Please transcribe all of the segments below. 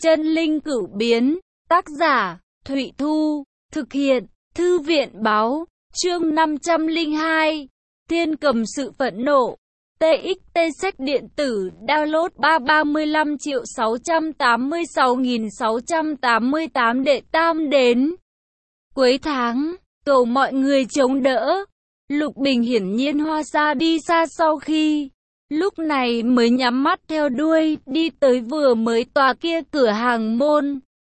Chân linh cửu biến, tác giả, Thụy Thu, thực hiện, Thư viện báo, chương 502, Thiên cầm sự phẫn nộ, TXT sách điện tử, download 335.686.688 đệ tam đến. Cuối tháng, cầu mọi người chống đỡ. Lục Bình hiển nhiên hoa xa đi xa sau khi lúc này mới nhắm mắt theo đuôi, đi tới vừa mới tòa kia cửa hàng môn.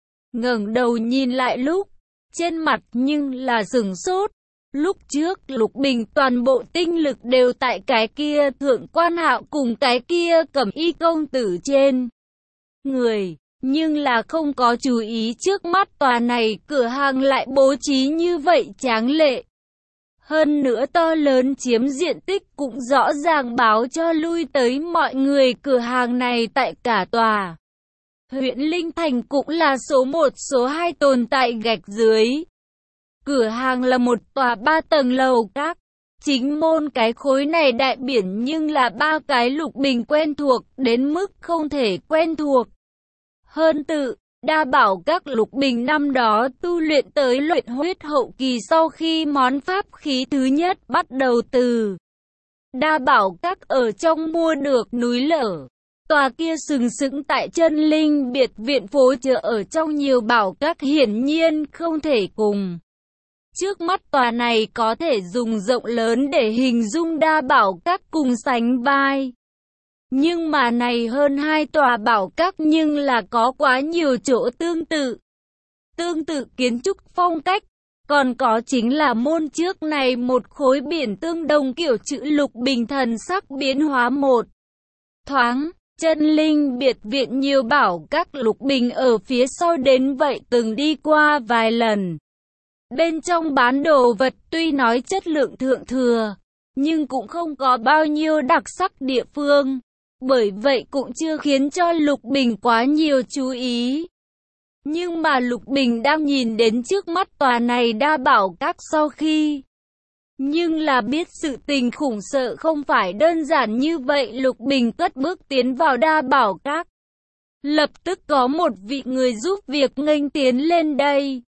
Ngẩng đầu nhìn lại lúc, trên mặt nhưng là sửng sốt. Lúc trước Lục Bình toàn bộ tinh lực đều tại cái kia Thượng Quan Hạo cùng cái kia Cẩm Y công tử trên người, nhưng là không có chú ý trước mắt tòa này cửa hàng lại bố trí như vậy tráng lệ. Hơn nữa to lớn chiếm diện tích cũng rõ ràng báo cho lui tới mọi người cửa hàng này tại cả tòa huyện Linh Thành cũng là số 1 số 2 tồn tại gạch dưới. Cửa hàng là một tòa 3 tầng lầu các. Chính môn cái khối này đại biển nhưng là 3 cái Lục Bình quen thuộc đến mức không thể quen thuộc hơn tự. Đa bảo các Lục Bình năm đó tu luyện tới luyện huyết hậu kỳ sau khi món pháp khí thứ nhất bắt đầu từ Đa bảo các ở trong mua được núi lở. Tòa kia sừng sững tại chân linh biệt viện phố chợ ở trong nhiều bảo các hiển nhiên không thể cùng. Trước mắt tòa này có thể dùng rộng lớn để hình dung Đa bảo các cùng sánh vai. Nhưng mà này hơn 2 tòa bảo các nhưng là có quá nhiều chỗ tương tự. Tương tự kiến trúc phong cách, còn có chính là môn trước này một khối biển tương đồng kiểu chữ Lục Bình thần sắc biến hóa một thoáng. Chân linh biệt viện nhiều bảo các Lục Bình ở phía sau đến vậy từng đi qua vài lần. Bên trong bán đồ vật tuy nói chất lượng thượng thừa, nhưng cũng không có bao nhiêu đặc sắc địa phương. Bởi vậy cũng chưa khiến cho Lục Bình quá nhiều chú ý. Nhưng mà Lục Bình đang nhìn đến trước mắt tòa này Đa bảo các sau khi. Nhưng là biết sự tình khủng sợ không phải đơn giản như vậy. Lục Bình cất bước tiến vào Đa bảo các. Lập tức có một vị người giúp việc nghênh tiến lên đây.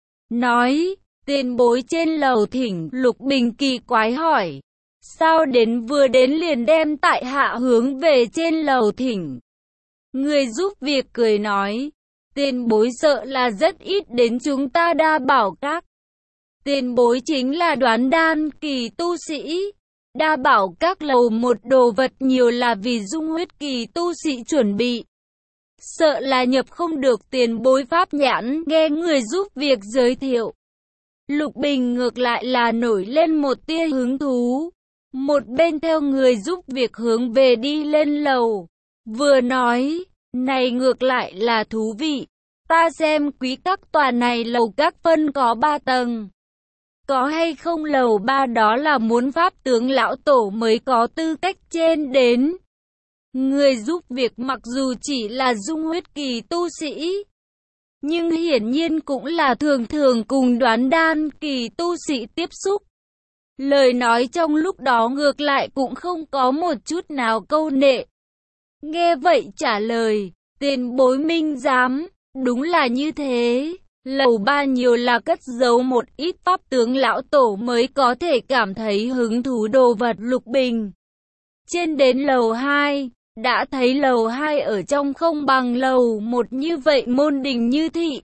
Nói, tiền bối trên lầu thỉnh. Lục Bình kỳ quái hỏi. Sao vừa đến liền đem tại hạ hướng về trên lầu thỉnh? Người giúp việc cười nói, tiền bối sợ là rất ít đến chúng ta Đa bảo các. Tiền bối chính là đoán đan kỳ tu sĩ. Đa bảo các lầu một đồ vật nhiều là vì dung huyết kỳ tu sĩ chuẩn bị. Sợ là nhập không được tiền bối pháp nhãn, nghe người giúp việc giới thiệu. Lục Bình ngược lại là nổi lên một tia hứng thú. Một bên theo người giúp việc hướng về đi lên lầu. Vừa nói, này ngược lại là thú vị. Ta xem quý các tòa này lầu các phân có 3 tầng. Có hay không lầu 3 đó là muốn pháp tướng lão tổ mới có tư cách trên đến. Người giúp việc mặc dù chỉ là dung huyết kỳ tu sĩ, nhưng hiển nhiên cũng là thường thường cùng đoán đan kỳ tu sĩ tiếp xúc. Lời nói trong lúc đó ngược lại cũng không có một chút nào câu nệ. Nghe vậy trả lời, tiền bối minh giám, đúng là như thế. Lầu 3 nhiều là cất giấu một ít pháp tướng lão tổ mới có thể cảm thấy hứng thú đồ vật. Lục Bình trên đến lầu 2, đã thấy lầu 2 ở trong không bằng lầu 1 như vậy môn đình như thị.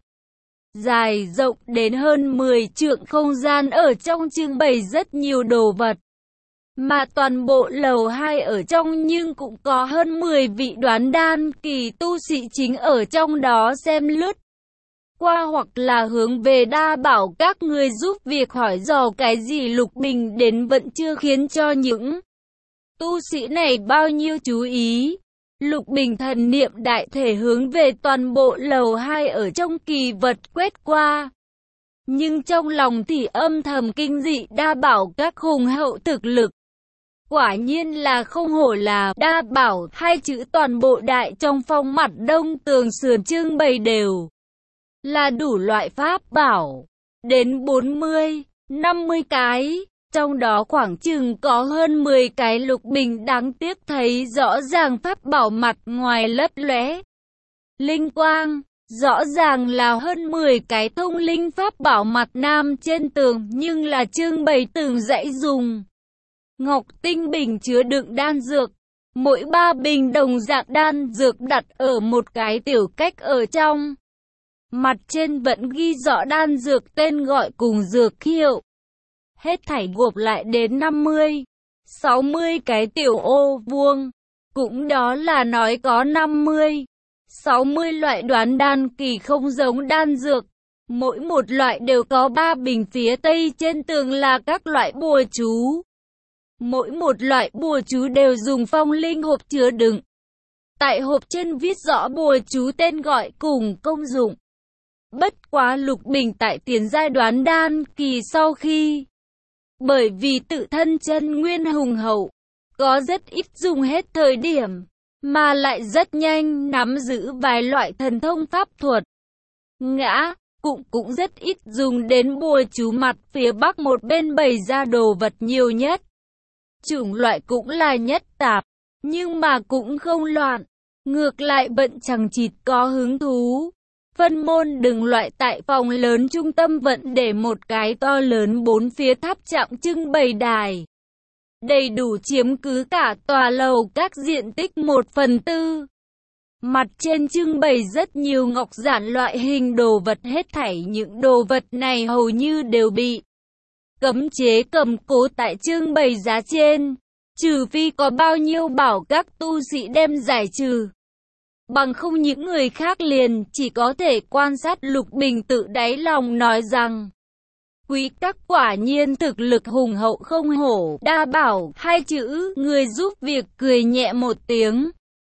Dài rộng đến hơn 10 trượng, không gian ở trong trưng bày rất nhiều đồ vật. Mà toàn bộ lầu 2 ở trong nhưng cũng có hơn 10 vị đoán đan kỳ tu sĩ chính ở trong đó xem lướt qua hoặc là hướng về Đa bảo các người giúp việc hỏi dò cái gì. Lục Bình đến vẫn chưa khiến cho những tu sĩ này bao nhiêu chú ý. Lục Bình thần niệm đại thể hướng về toàn bộ lầu 2 ở trong kỳ vật quét qua. Nhưng trong lòng thì âm thầm kinh dị Đa bảo các hùng hậu thực lực. Quả nhiên là không hổ là Đa bảo, hai chữ toàn bộ đại trong phong mặt đông tường sườn trưng bày đều là đủ loại pháp bảo. Đến 40, 50 cái. Trong đó khoảng chừng có hơn 10 cái Lục Bình đáng tiếc thấy rõ ràng pháp bảo mặt ngoài lấp lóe. linh quang. Rõ ràng là hơn 10 cái thông linh pháp bảo mặt nam trên tường, nhưng là trưng bày từng dãy dùng ngọc tinh bình chứa đựng đan dược. Mỗi 3 bình đồng dạng đan dược đặt ở một cái tiểu cách ở trong. Mặt trên vẫn ghi rõ đan dược tên gọi cùng dược hiệu. Hết thảy gộp lại đến 50, 60 cái tiểu ô vuông. Cũng đó là nói có 50, 60 loại đoán đan kỳ không giống đan dược. Mỗi một loại đều có 3 bình, phía tây trên tường là các loại bùa chú. Mỗi một loại bùa chú đều dùng phong linh hộp chứa đựng. Tại hộp trên viết rõ bùa chú tên gọi cùng công dụng. Bất quá Lục Bình tại tiền giai đoán đan kỳ sau khi, bởi vì tự thân chân nguyên hùng hậu, có rất ít dùng hết thời điểm, mà lại rất nhanh nắm giữ vài loại thần thông pháp thuật. Ngã, cũng rất ít dùng đến bùa chú mặt phía bắc một bên bày ra đồ vật nhiều nhất. Chủng loại cũng là nhất tạp, nhưng mà cũng không loạn, ngược lại bận chẳng chịt có hứng thú. Phân môn đường loại tại phòng lớn trung tâm vận để một cái to lớn 4 phía tháp trạng trưng bày đài. Đầy đủ chiếm cứ cả tòa lầu các diện tích 1/4. Mặt trên trưng bày rất nhiều ngọc giản loại hình đồ vật, hết thảy những đồ vật này hầu như đều bị cấm chế cầm cố tại trưng bày giá trên, trừ phi có bao nhiêu bảo các tu sĩ đem giải trừ. Bằng không những người khác liền chỉ có thể quan sát. Lục Bình tự đáy lòng nói rằng, Quý các quả nhiên thực lực hùng hậu không hổ đa bảo. Hai chữ người giúp việc cười nhẹ một tiếng,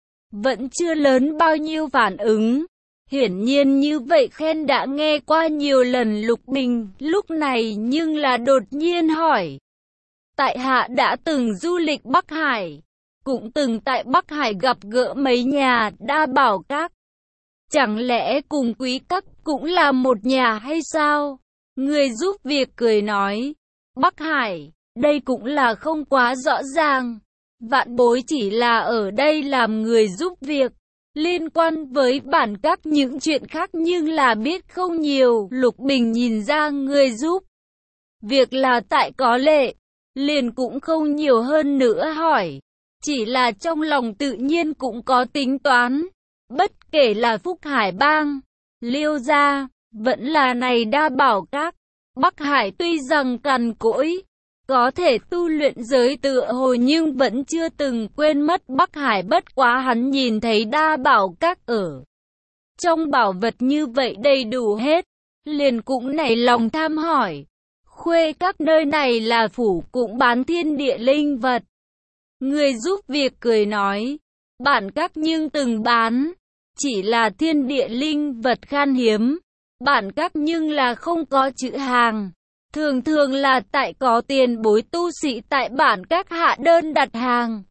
vẫn chưa lớn bao nhiêu phản ứng. Hiển nhiên như vậy khen đã nghe qua nhiều lần. Lục Bình lúc này nhưng là đột nhiên hỏi, tại hạ đã từng du lịch Bắc Hải, cũng từng tại Bắc Hải gặp gỡ mấy nhà đa bảo các. Chẳng lẽ cùng Quý các cũng là một nhà hay sao? Người giúp việc cười nói, Bắc Hải, đây cũng là không quá rõ ràng. Vạn bối chỉ là ở đây làm người giúp việc. Liên quan với bản các những chuyện khác nhưng là biết không nhiều. Lục Bình nhìn ra người giúp việc là tại có lệ, liền cũng không nhiều hơn nữa hỏi. Chỉ là trong lòng tự nhiên cũng có tính toán. Bất kể là Phúc Hải Bang, Liêu Gia, vẫn là này đa bảo các. Bắc Hải tuy rằng cằn cỗi, có thể tu luyện giới tựa hồ nhưng vẫn chưa từng quên mất Bắc Hải. Bất quá hắn nhìn thấy đa bảo các ở trong bảo vật như vậy đầy đủ hết, liền cũng nảy lòng tham hỏi. Khuê các nơi này là phủ cũng bán thiên địa linh vật. Người giúp việc cười nói, bản các nhưng từng bán, chỉ là thiên địa linh vật khan hiếm. Bản các nhưng là không có chữ hàng. Thường thường là tại có tiền bối tu sĩ tại bản các hạ đơn đặt hàng.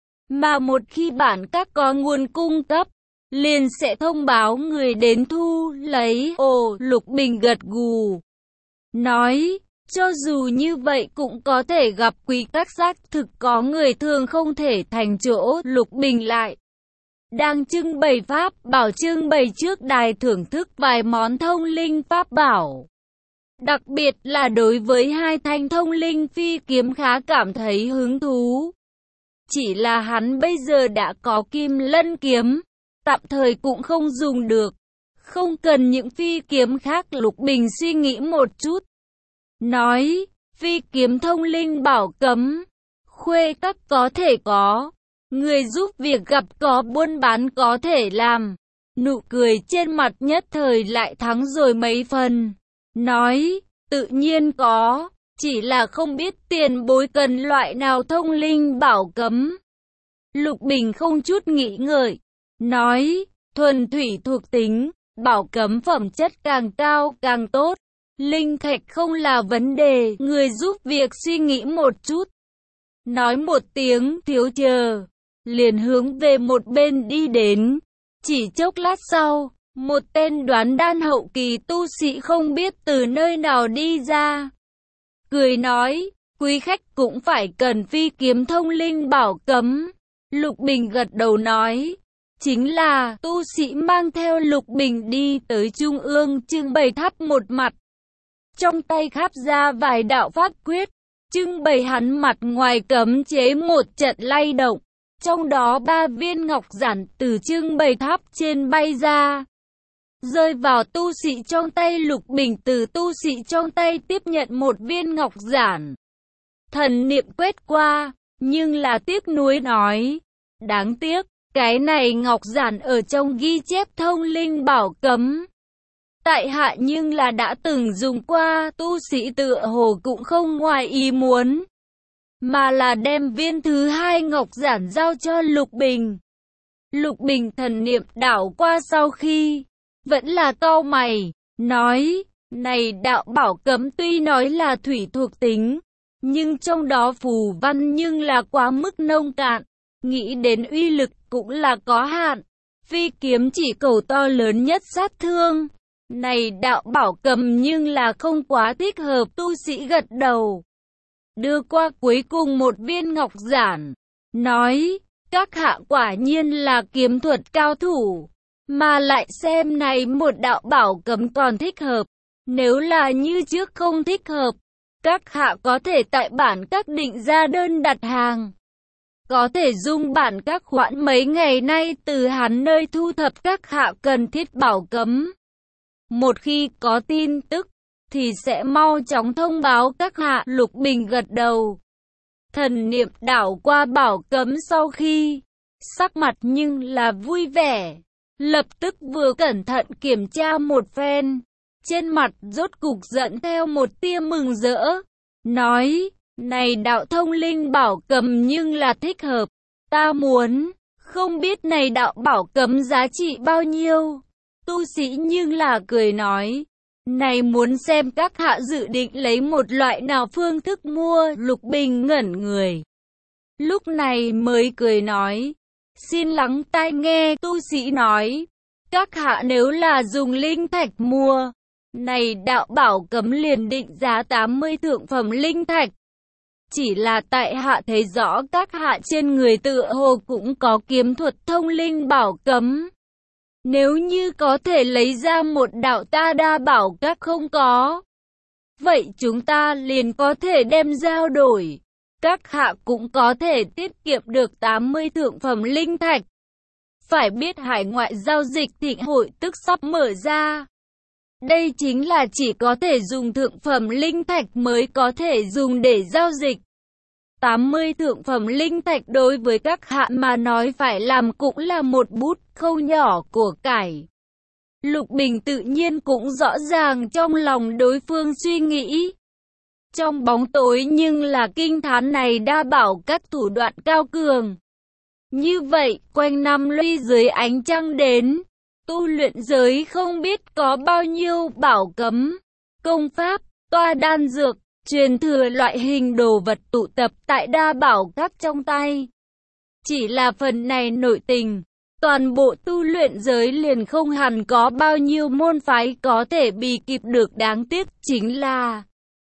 Mà một khi bản các có nguồn cung cấp, liền sẽ thông báo người đến thu lấy. Ồ, Lục Bình gật gù, nói, cho dù như vậy cũng có thể gặp quý các xác thực có người thường không thể thành chỗ. Lục Bình lại đang trưng bày pháp bảo, trưng bày trước đài thưởng thức vài món thông linh pháp bảo. Đặc biệt là đối với 2 thanh thông linh phi kiếm khá cảm thấy hứng thú. Chỉ là hắn bây giờ đã có Kim Lân kiếm, tạm thời cũng không dùng được. Không cần những phi kiếm khác. Lục Bình suy nghĩ một chút, nói, phi kiếm thông linh bảo cấm, khuê các có thể có. Người giúp việc gặp có buôn bán có thể làm. Nụ cười trên mặt nhất thời lại thắng rồi mấy phần. Nói, tự nhiên có, chỉ là không biết tiền bối cần loại nào thông linh bảo cấm. Lục Bình không chút nghĩ ngợi, nói, thuần thủy thuộc tính, bảo cấm phẩm chất càng cao càng tốt. Linh thạch không là vấn đề. Người giúp việc suy nghĩ một chút, nói một tiếng thiếu chờ, liền hướng về một bên đi đến. Chỉ chốc lát sau, một tên đoán đan hậu kỳ tu sĩ không biết từ nơi nào đi ra, cười nói, quý khách cũng phải cần phi kiếm thông linh bảo cấm. Lục Bình gật đầu nói, chính là tu sĩ mang theo Lục Bình đi tới trung ương trưng bày tháp một mặt. Trong tay khắp ra vài đạo pháp quyết, trưng bày hắn mặt ngoài cấm chế một trận lay động. Trong đó 3 viên ngọc giản từ trưng bày tháp trên bay ra, rơi vào tu sĩ trong tay Lục Bình. Từ tu sĩ trong tay tiếp nhận một viên ngọc giản, thần niệm quét qua, nhưng là tiếc nuối nói, đáng tiếc, cái này ngọc giản ở trong ghi chép thông linh bảo cấm. Tại hạ nhưng là đã từng dùng qua, tu sĩ tựa hồ cũng không ngoài ý muốn, mà là đem viên thứ 2 ngọc giản giao cho Lục Bình. Lục Bình thần niệm đảo qua sau khi, vẫn là cau mày, nói, này đạo bảo cấm tuy nói là thủy thuộc tính, nhưng trong đó phù văn nhưng là quá mức nông cạn, nghĩ đến uy lực cũng là có hạn, phi kiếm chỉ cầu to lớn nhất sát thương. Này đạo bảo cấm nhưng là không quá thích hợp, tu sĩ gật đầu, đưa qua cuối cùng một viên ngọc giản, nói, các hạ quả nhiên là kiếm thuật cao thủ, mà lại xem này một đạo bảo cấm còn thích hợp, nếu là như trước không thích hợp, các hạ có thể tại bản các định ra đơn đặt hàng. Có thể dung bản các hoãn mấy ngày nay từ hắn nơi thu thập các hạ cần thiết bảo cấm. Một khi có tin tức, thì sẽ mau chóng thông báo các hạ. Lục Bình gật đầu. Thần niệm đảo qua bảo cấm sau khi, sắc mặt nhưng là vui vẻ. Lập tức vừa cẩn thận kiểm tra một phen. Trên mặt rốt cục dẫn theo một tia mừng rỡ. Nói, này đạo thông linh bảo cấm nhưng là thích hợp. Ta muốn, không biết này đạo bảo cấm giá trị bao nhiêu. Tu sĩ nhưng là cười nói, này muốn xem các hạ dự định lấy một loại nào phương thức mua. Lục Bình ngẩn người, lúc này mới cười nói, xin lắng tai nghe. Tu sĩ nói, các hạ nếu là dùng linh thạch mua, này đạo bảo cấm liền định giá 80 thượng phẩm linh thạch. Chỉ là tại hạ thấy rõ các hạ trên người tựa hồ cũng có kiếm thuật thông linh bảo cấm. Nếu như có thể lấy ra một đạo ta đa bảo các không có, vậy chúng ta liền có thể đem giao đổi. Các hạ cũng có thể tiết kiệm được 80 thượng phẩm linh thạch. Phải biết hải ngoại giao dịch thịnh hội tức sắp mở ra. Đây chính là chỉ có thể dùng thượng phẩm linh thạch mới có thể dùng để giao dịch. 80 thượng phẩm linh thạch đối với các hạ mà nói phải làm cũng là một bút khâu nhỏ của cải. Lục Bình tự nhiên cũng rõ ràng trong lòng đối phương suy nghĩ. Trong bóng tối nhưng là kinh thán này đa bảo các thủ đoạn cao cường. Như vậy, quanh năm luy dưới ánh trăng đến, tu luyện giới không biết có bao nhiêu bảo cấm, công pháp, toa đan dược, truyền thừa loại hình đồ vật tụ tập tại đa bảo các trong tay. Chỉ là phần này nội tình, toàn bộ tu luyện giới liền không hẳn có bao nhiêu môn phái có thể bì kịp được. Đáng tiếc chính là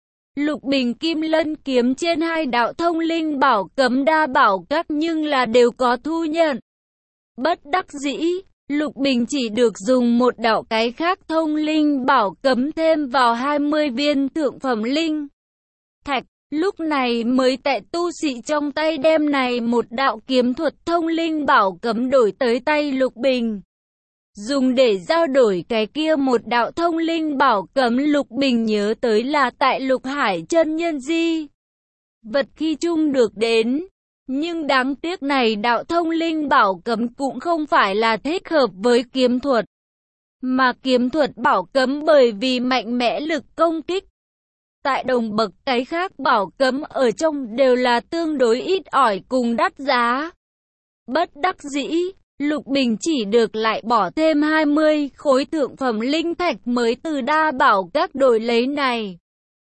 Lục Bình Kim Lân kiếm trên 2 đạo thông linh bảo cấm đa bảo các nhưng là đều có thu nhận. Bất đắc dĩ, Lục Bình chỉ được dùng một đạo cái khác thông linh bảo cấm thêm vào 20 viên thượng phẩm linh thạch. Lúc này mới tại tu sĩ trong tay đem này một đạo kiếm thuật thông linh bảo cấm đổi tới tay Lục Bình, dùng để giao đổi cái kia một đạo thông linh bảo cấm. Lục Bình nhớ tới là tại Lục Hải chân nhân di vật khi chung được đến, nhưng đáng tiếc này đạo thông linh bảo cấm cũng không phải là thích hợp với kiếm thuật, mà kiếm thuật bảo cấm bởi vì mạnh mẽ lực công kích tại đồng bậc cái khác bảo cấm ở trong đều là tương đối ít ỏi cùng đắt giá. Bất đắc dĩ, Lục Bình chỉ được lại bỏ thêm 20 khối thượng phẩm linh thạch mới từ đa bảo các đổi lấy này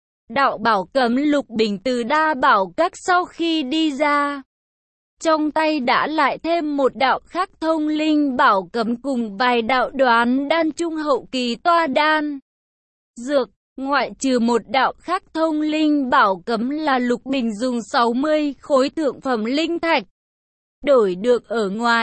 đạo bảo cấm. Lục Bình từ đa bảo các sau khi đi ra, trong tay đã lại thêm một đạo khác thông linh bảo cấm cùng vài đạo đoán đan trung hậu kỳ toa đan dược. Ngoại trừ một đạo khác thông linh bảo cấm là Lục Bình dùng 60 khối thượng phẩm linh thạch đổi được ở ngoài,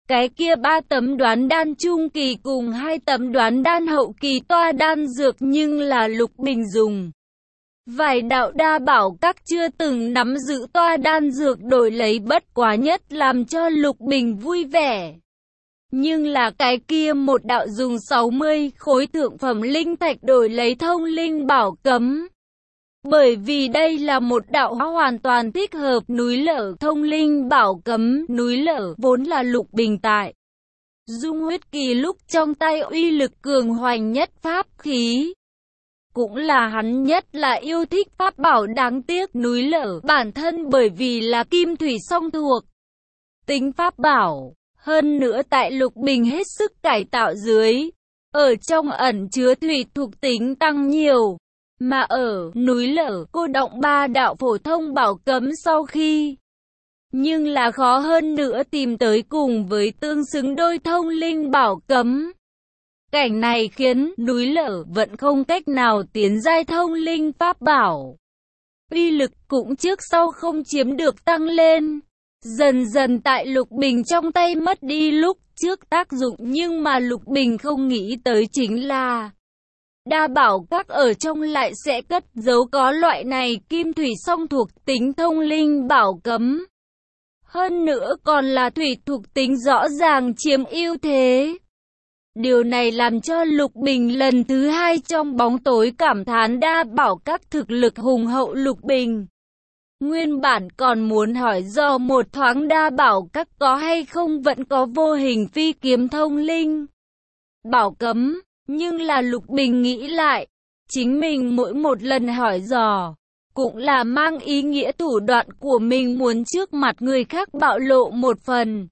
Cái kia 3 tấm đoán đan trung kỳ cùng 2 tấm đoán đan hậu kỳ toa đan dược nhưng là Lục Bình dùng. Vài đạo đa bảo các chưa từng nắm giữ toa đan dược đổi lấy bất quá nhất làm cho Lục Bình vui vẻ. Nhưng là cái kia một đạo dùng 60 khối thượng phẩm linh thạch đổi lấy thông linh bảo cấm. Bởi vì đây là một đạo hoàn toàn thích hợp núi lở thông linh bảo cấm. Núi lở vốn là Lục Bình tại Dung huyết kỳ lúc trong tay uy lực cường hoành nhất pháp khí. Cũng là hắn nhất là yêu thích pháp bảo, đáng tiếc núi lở bản thân bởi vì là kim thủy song thuộc tính pháp bảo. Hơn nữa tại Lục Bình hết sức cải tạo dưới, ở trong ẩn chứa thủy thuộc tính tăng nhiều. Mà ở núi lở cô động 3 đạo phổ thông bảo cấm sau khi, nhưng là khó hơn nữa tìm tới cùng với tương xứng đôi thông linh bảo cấm. Cảnh này khiến núi lở vẫn không cách nào tiến giai thông linh pháp bảo. Uy lực cũng trước sau không chiếm được tăng lên. Dần dần tại Lục Bình trong tay mất đi lúc trước tác dụng, nhưng mà Lục Bình không nghĩ tới chính là đa bảo các ở trong lại sẽ cất giấu có loại này kim thủy song thuộc tính thông linh bảo cấm. Hơn nữa còn là thủy thuộc tính rõ ràng chiếm ưu thế. Điều này làm cho Lục Bình lần thứ 2 trong bóng tối cảm thán đa bảo các thực lực hùng hậu. Lục Bình nguyên bản còn muốn hỏi do một thoáng đa bảo các có hay không vẫn có vô hình phi kiếm thông linh bảo cấm, nhưng là Lục Bình nghĩ lại, chính mình mỗi một lần hỏi dò cũng là mang ý nghĩa thủ đoạn của mình muốn trước mặt người khác bạo lộ một phần.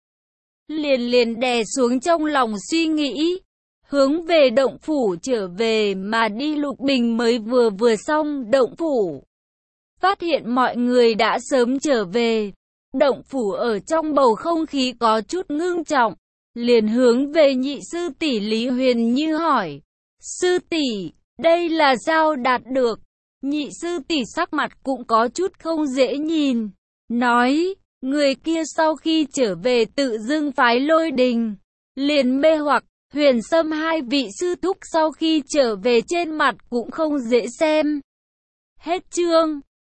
Liền đè xuống trong lòng suy nghĩ, hướng về động phủ trở về mà đi. Lục Bình mới vừa xong động phủ, phát hiện mọi người đã sớm trở về. Động phủ ở trong bầu không khí có chút ngưng trọng, liền hướng về nhị sư tỷ Lý Huyền Như hỏi: sư tỷ, đây là sao đạt được? Nhị sư tỷ sắc mặt cũng có chút không dễ nhìn, nói: người kia sau khi trở về tự dưng phái Lôi Đình liền mê hoặc Huyền Sâm, hai vị sư thúc sau khi trở về trên mặt cũng không dễ xem. Hết chương.